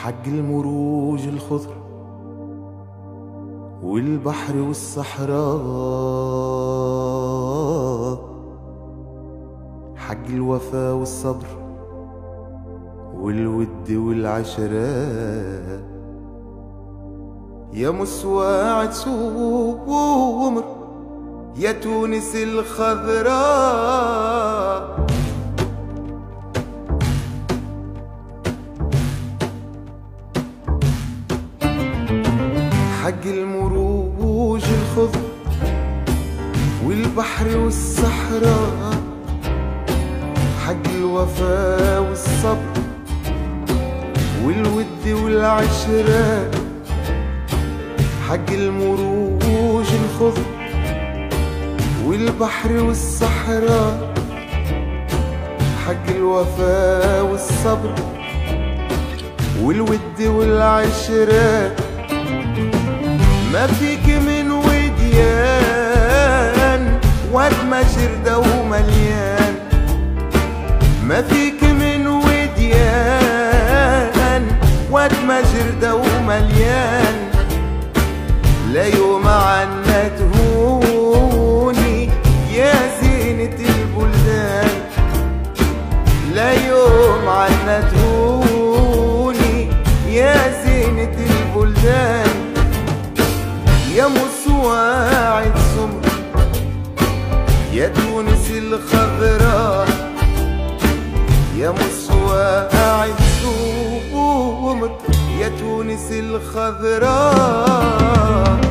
حق المروج الخضر والبحر والصحراء، حق الوفا والصبر والود والعشرة، يا مسواعد سومر يا تونس الخضراء. حق المروج الخضر والبحر والصحراء، حق الوفا والصبر والود والعشرة، حق المروج الخضر والبحر والصحراء، حق الوفا والصبر والود والعشرة. ما فيك من وديان واد ما جردة ومليان، ما فيك من وديان واد ما جردة ومليان، لا يوم عنا تهوني يا زينة البلدان، لا يوم عنا تهوني يا زينة البلدان، يا مسواعد سمر يا تونس الخضراء، يا مسواعد سمر يا تونس الخضراء.